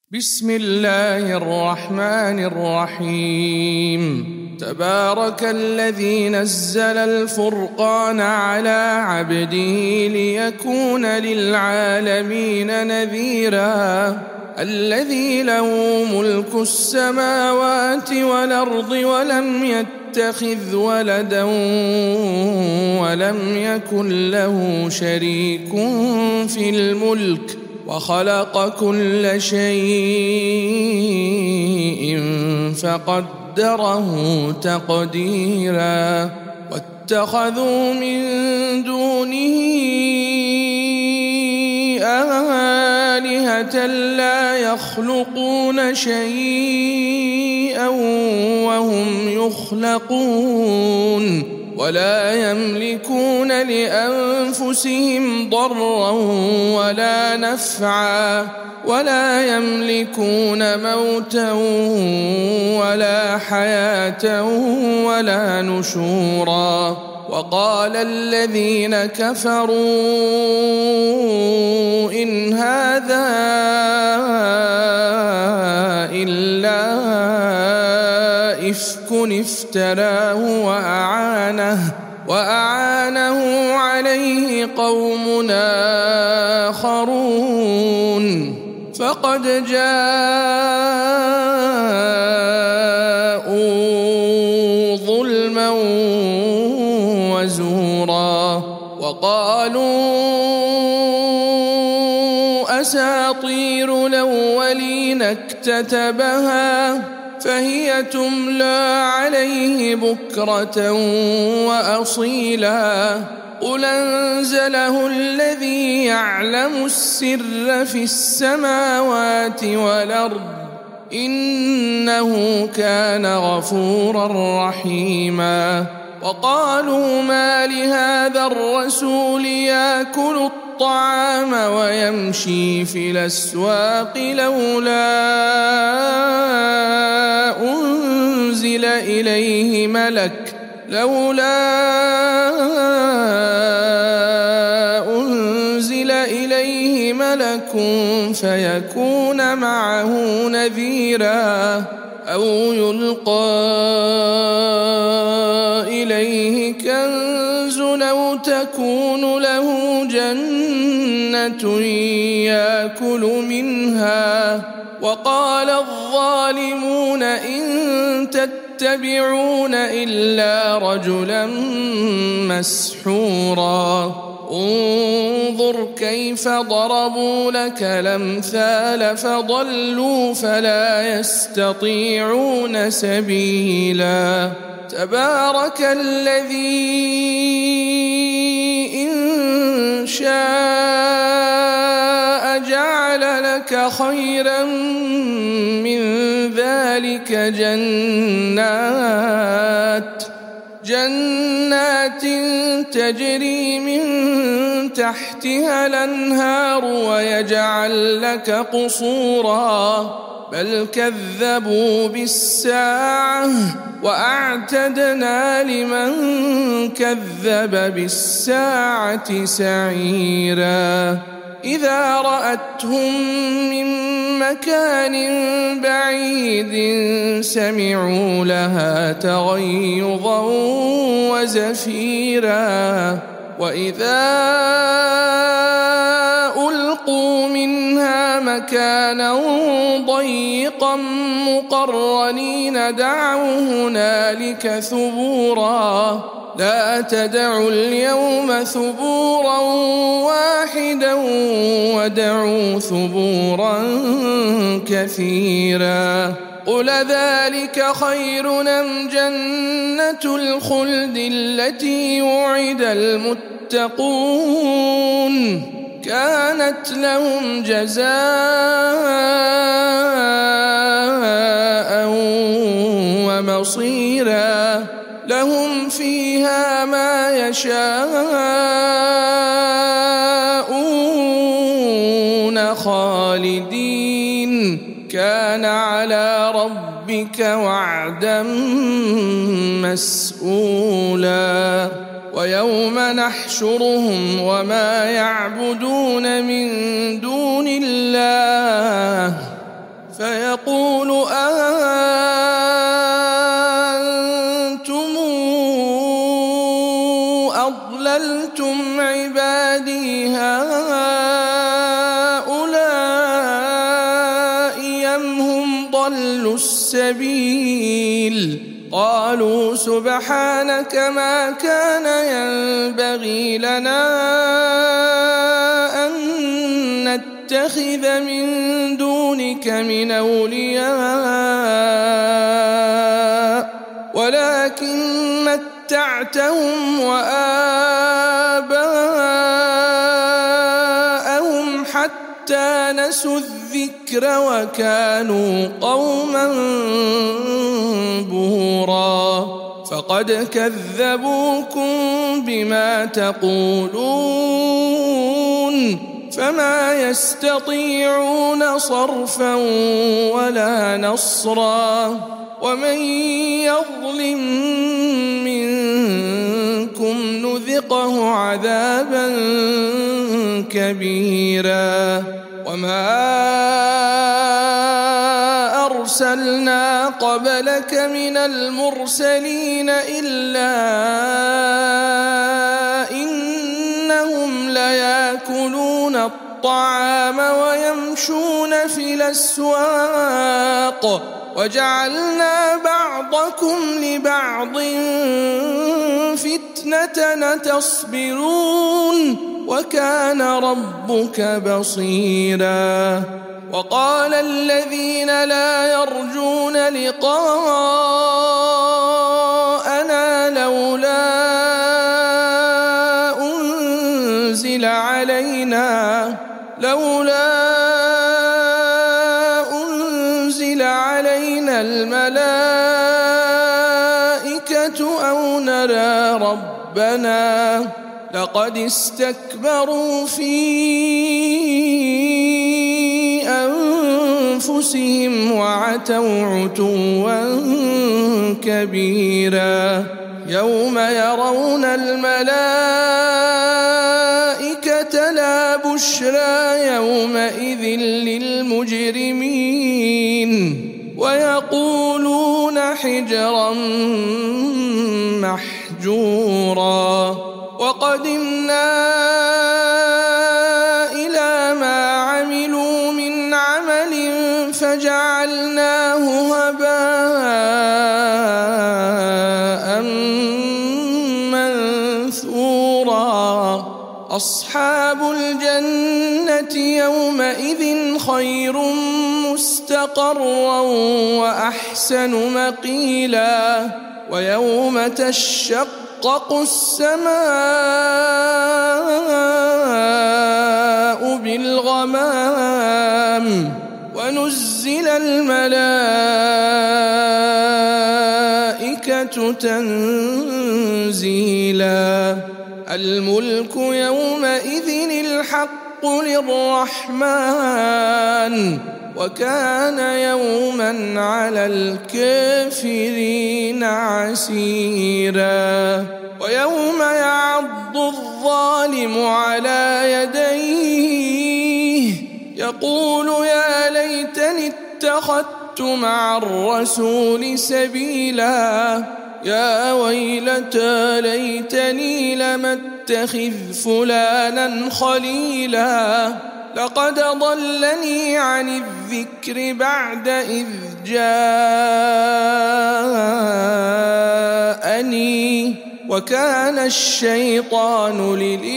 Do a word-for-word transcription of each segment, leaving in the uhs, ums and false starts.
بسم الله الرحمن الرحيم تبارك الذي نزل الفرقان على عبده ليكون للعالمين نذيرا الذي له ملك السماوات والأرض ولم يتخذ ولدا ولم يكن له شريك في الملك وخلق كل شيء فقدره تقديرا واتخذوا من دونه آلهة لا يخلقون شيئا وهم يخلقون ولا يملكون لأنفسهم ضرا ولا نفعا ولا يملكون موتا ولا حياة ولا نشورا وقال الذين كفروا إن هذا إلا إفك افتراه وأعانه وأعانه عليه قوم آخرون فقد جاءوا ظلما وزورا وقالوا أساطير الأولين اكتتبها فهي تملى عليه بكرة وأصيلا قل أنزله الذي يعلم السر في السماوات والأرض إنه كان غفورا رحيما وقالوا ما لهذا الرسول يأكل الطعام ويمشي في الأسواق لولا أنزل إليه ملك لولا أنزل إليه ملك فيكون معه نذيرا أو يلقى إليه كنز أو تكون له جنة يأكل منها وقال الظالمون إن تتبعون إلا رجلا مسحورا انظر كيف ضربوا لك الأمثال فضلوا فلا يستطيعون سبيلا تبارك الذي إن شاء جعل لك خيرا من ذلك جنات جنات تجري من تحتها الأنهار ويجعل لك قصورا بل كذبوا بالساعة وأعتدنا لمن كذب بالساعة سعيرا إذا رأتهم من مكان بعيد سمعوا لها تغيظا وزفيرا وإذا ألقوا منها مكانا ضيقا مقرنين دعوا هنالك ثبورا لا تدعوا اليوم ثبورا واحدا ودعوا ثبورا كثيرا قل ذلك خير أم جنة الخلد التي وعد المتقون كانت لهم جزاء ومصيرا لهم فيها ما يشاءون خالدين كان على ربك وعدا مسئولا ويوم نحشرهم وما يعبدون من دون الله فيقول أأنتم أضللتم عبادي هؤلاء أم هم ضلوا السبيل قالوا سبحانك ما كان ينبغي لنا أن نتخذ من دونك من أولياء ولكن متعتهم وآباءهم حتى نسوا الذكر وكانوا قوما بورا فقد كذبوكم بما تقولون فما يستطيعون صرفا ولا نصرا ومن يظلم منكم نذقه عذابا كبيرا وما أرسلنا قبلك من المرسلين إلا إنهم ليأكلون الطعام ويمشون في الأسواق وجعلنا بعضكم لبعض فتنة تصبرون وكان ربك بصيرا وقال الذين لا يرجون لقاءنا لولا أنزل علينا لولا أنزل علينا الملائكة أو نرى ربنا لقد استكبروا في أنفسهم وعتوا عتوا كبيرا يوم يرون الملائكة لا بشرى يومئذ للمجرمين ويقولون حجرا محجورا وقدمنا إلى ما عملوا من عمل فجعلناه هباء منثورا أصحاب الجنة يومئذ خير مستقرا وأحسن مقيلا ويوم تشقق السماء بالغمام ونزل الملائكة تنزيلا الملك يومئذ الحق للرحمن وكان يوما على الكافرين عسيرا ويوم يعض الظالم على يديه يقول يا ليتني اتخذت مع الرسول سبيلا يا ويلتى ليتني لم اتخذ فلانا خليلا لقد ضلني عن الذكر بعد إذ جاءني وكان الشيطان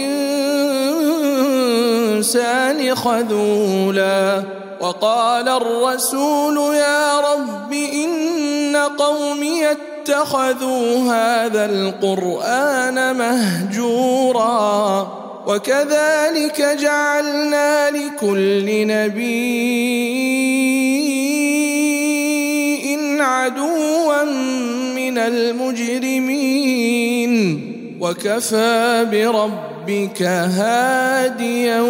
للإنسان خذولا وقال الرسول يا رب إن قومي اتخذوا هذا القرآن مهجورا وكذلك جعلنا لكل نبي عدوا من المجرمين وكفى بربك هاديا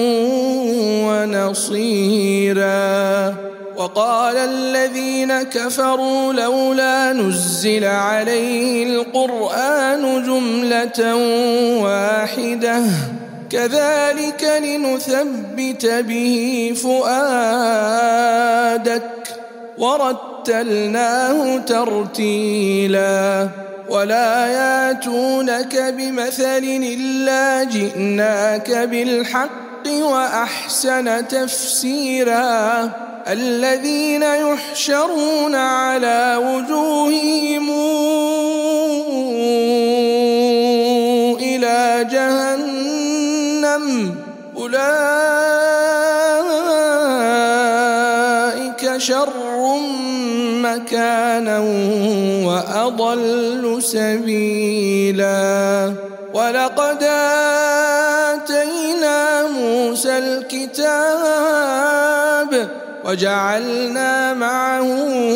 ونصيرا وقال الذين كفروا لولا نزل عليه القرآن جملة واحدة كذلك لنثبت به فؤادك ورتلناه ترتيلا ولا ياتونك بمثل إلا جئناك بالحق وأحسن تفسيرا الذين يحشرون على وجوههم إلى جهنم أولئك شر مكانا وأضل سبيلا ولقد آتينا موسى الكتاب وجعلنا معه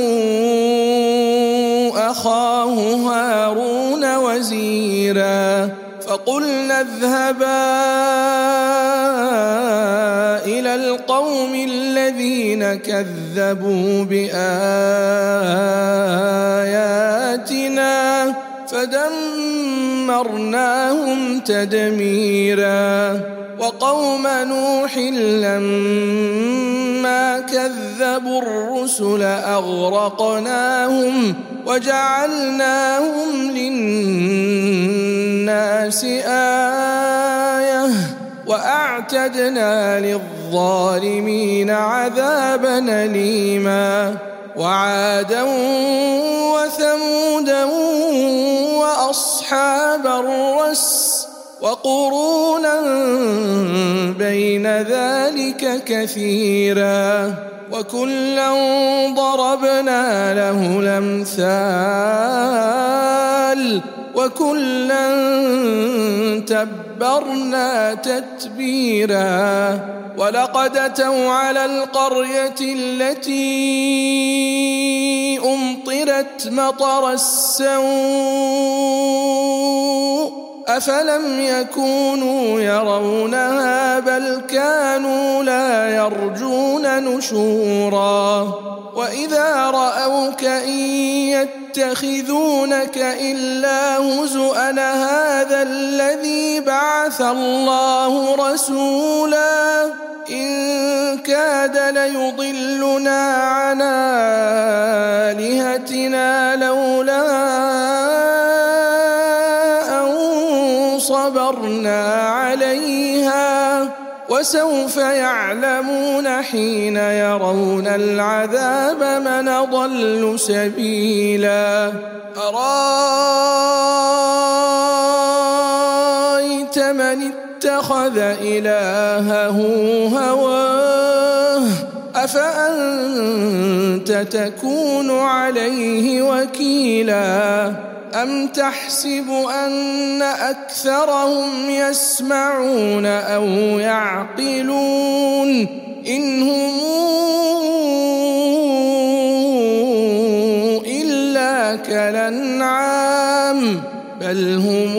أخاه هارون وزيرا فقلنا اذهبا إلى القوم الذين كذبوا بآياتنا فدمرناهم تدميرا وقوم نوح لما كذبوا الرسل أغرقناهم وجعلناهم للناس آية وأعتدنا للظالمين عذابا أليما وعادا وثمودا وأصحاب الرس وقرونا بين ذلك كثيرا وكلا ضربنا له الأمثال وكلا تبرنا تتبيرا ولقد أتوا على القرية التي أمطرت مطر السوء أفلم يكونوا يرونها بل كانوا لا يرجون نشورا وإذا رأوك إن يتخذونك إلا هزؤا هذا الذي بعث الله رسولا إن كاد ليضلنا عن آلهتنا لولا صبرنا عليها وسوف يعلمون حين يرون العذاب من أضل سبيلا أرأيت من اتخذ إلهه هواه أفأنت تكون عليه وكيلا أم تحسب أن أكثرهم يسمعون أو يعقلون إن هم إلا كالأنعام بل هم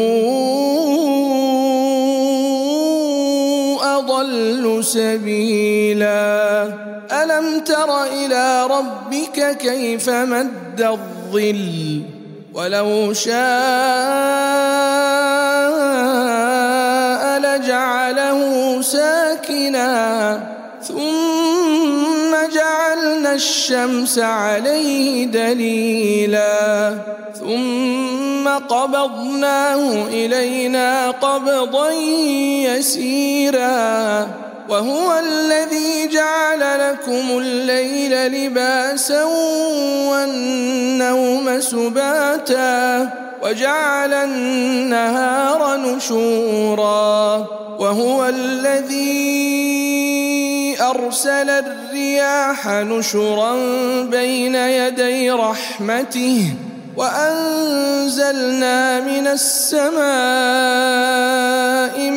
أضل سبيلا ألم تر إلى ربك كيف مد الظل ولو شاء لجعله ساكنا ثم جعلنا الشمس عليه دليلا ثم قبضناه إلينا قبضا يسيرا وهو الذي جعل لكم الليل لباسا والنوم سباتا وجعل النهار نشورا وهو الذي أرسل الرياح نشرا بين يدي رحمته وأنزلنا من السماء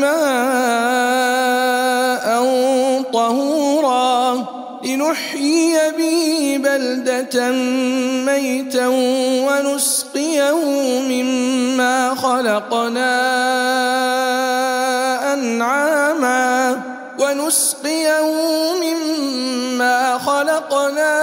ماء طهورا لنحيي به بلدة ميتا ونسقيه مما خلقنا أنعاما ونسقيه مما خلقنا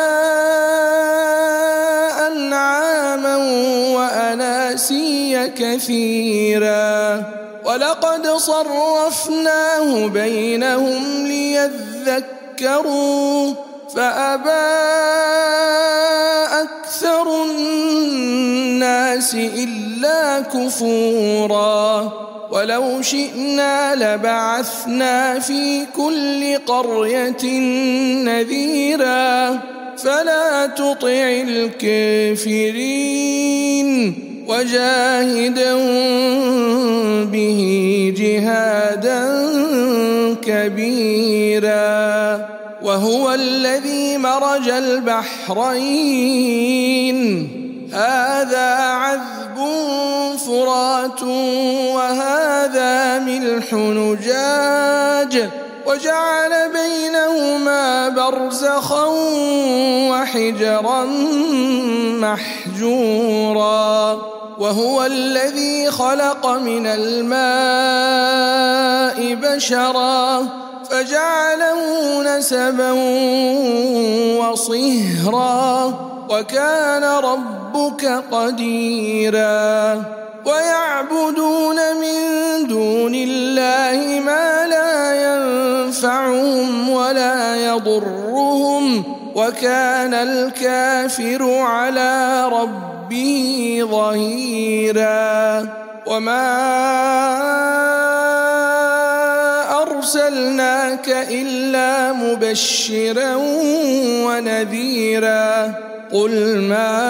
أنعاما وأناسيا كثيرا ولقد صرفناه بينهم ليذكروا فأبى الناس إلا كفورا ولو شئنا لبعثنا في كل قرية نذيرا فلا تطع الكافرين وجاهدهم به جهادا كبيرا وهو الذي مرج البحرين هذا عذب فرات وهذا ملح نجاج وجعل بينهما برزخا وحجرا محجورا وهو الذي خلق من الماء بشرا فجعله نسبا وصهرا وكان ربك قديرا ويعبدون من دون الله ما لا ينفعهم ولا يضرهم وكان الكافر على ربه ظهيرا وما أرسلناك إلا مبشرا ونذيرا قل ما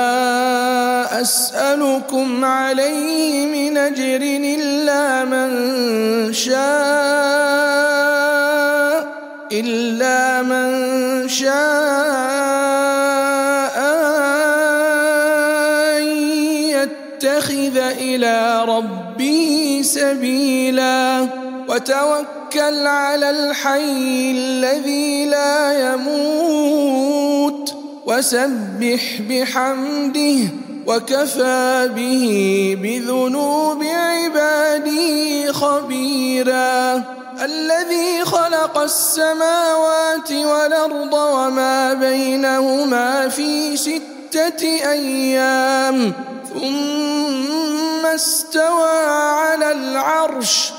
أسألكم عليه من أجر إلا من شاء إلا من شاء أن يتخذ إلى ربه سبيلا وتوكل على الحي الذي لا يموت وسبح بحمده وكفى به بذنوب عباده خبيرا الذي خلق السماوات والأرض وما بينهما في ستة أيام ثم استوى على العرش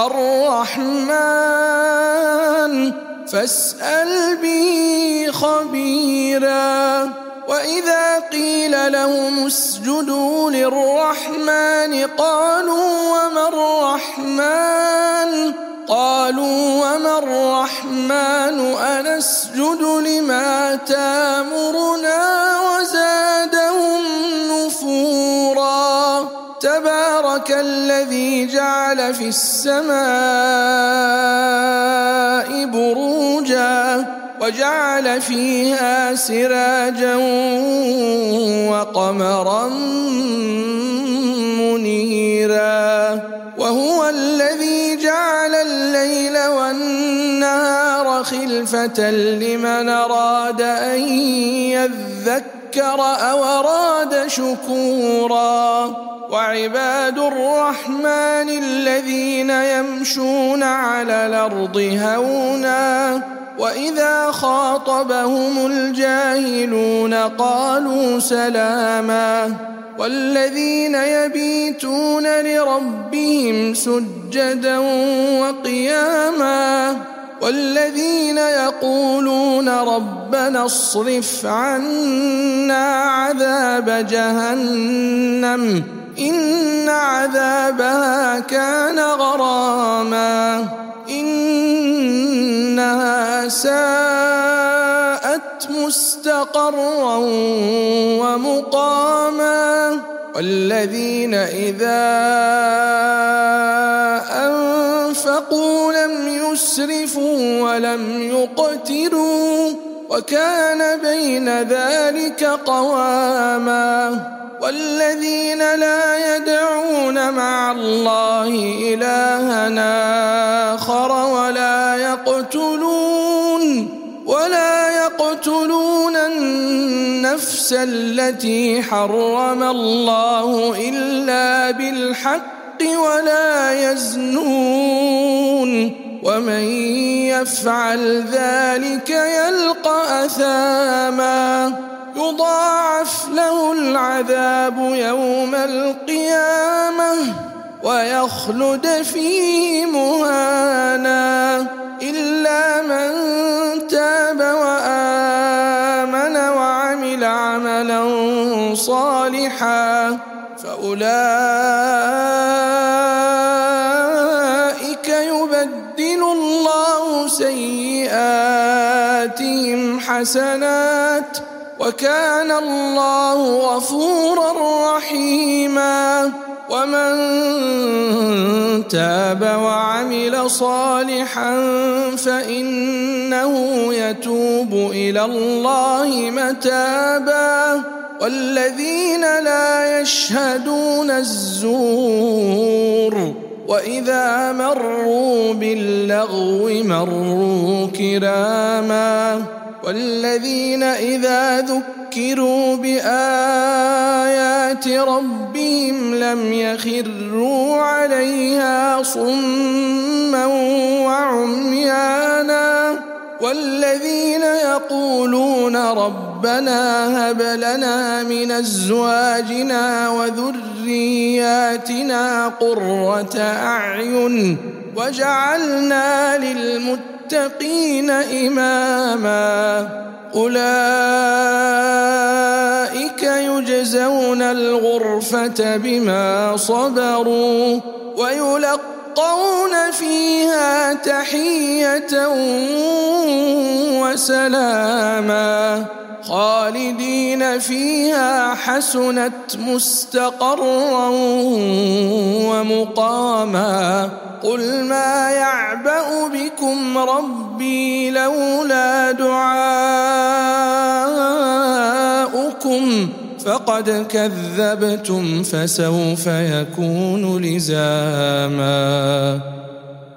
الرحمن فاسأل به خبيرا وإذا قيل لهم اسجدوا للرحمن قالوا وما الرحمن قالوا وما الرحمن أنسجد لما تامرنا وزادهم نفورا تبارك الذي جعل في السماء بروجا وجعل فيها سراجا وقمرا منيرا وهو الذي جعل الليل والنهار خلفة لمن أراد أن يذكر أو أراد شكورا وعباد الرحمن الذين يمشون على الأرض هونا وإذا خاطبهم الجاهلون قالوا سلاما والذين يبيتون لربهم سجدا وقياما والذين يقولون ربنا اصرف عنا عذاب جهنم إن عذابها كان غراما إنها ساءت مستقرا ومقاما والذين إذا أنفقوا لم يسرفوا ولم يقتروا وكان بين ذلك قواما والذين لا يدعون مع الله إلها آخر ولا يقتلون ولا يقتلون النفس التي حرم الله إلا بالحق ولا يزنون ومن يفعل ذلك يلقى أثاما يضاعف له العذاب يوم القيامة ويخلد فيه مهانا إلا من تاب وآمن وعمل عملا صالحا فأولئك يبدل الله سيئاتهم حسنات وكان الله غفورا رحيما. ومن تاب وعمل صالحا فإنه يتوب إلى الله متابا. والذين لا يشهدون الزور وإذا مروا باللغو مروا كراما. والذين إذا ذكروا بآيات ربهم لم يخروا عليها صما وعميانا. والذين يقولون ربنا هب لنا من أزواجنا وذرياتنا قرة أعين وجعلنا للمتقين إماما. أولئك يجزون الغرفة بما صبروا ويلقون فيها تحية وسلاما خالدين فيها حسنت مستقرا ومقاما. قل ما يعبأ بكم ربي لولا دعاؤكم فقد كذبتم فسوف يكون لزاما.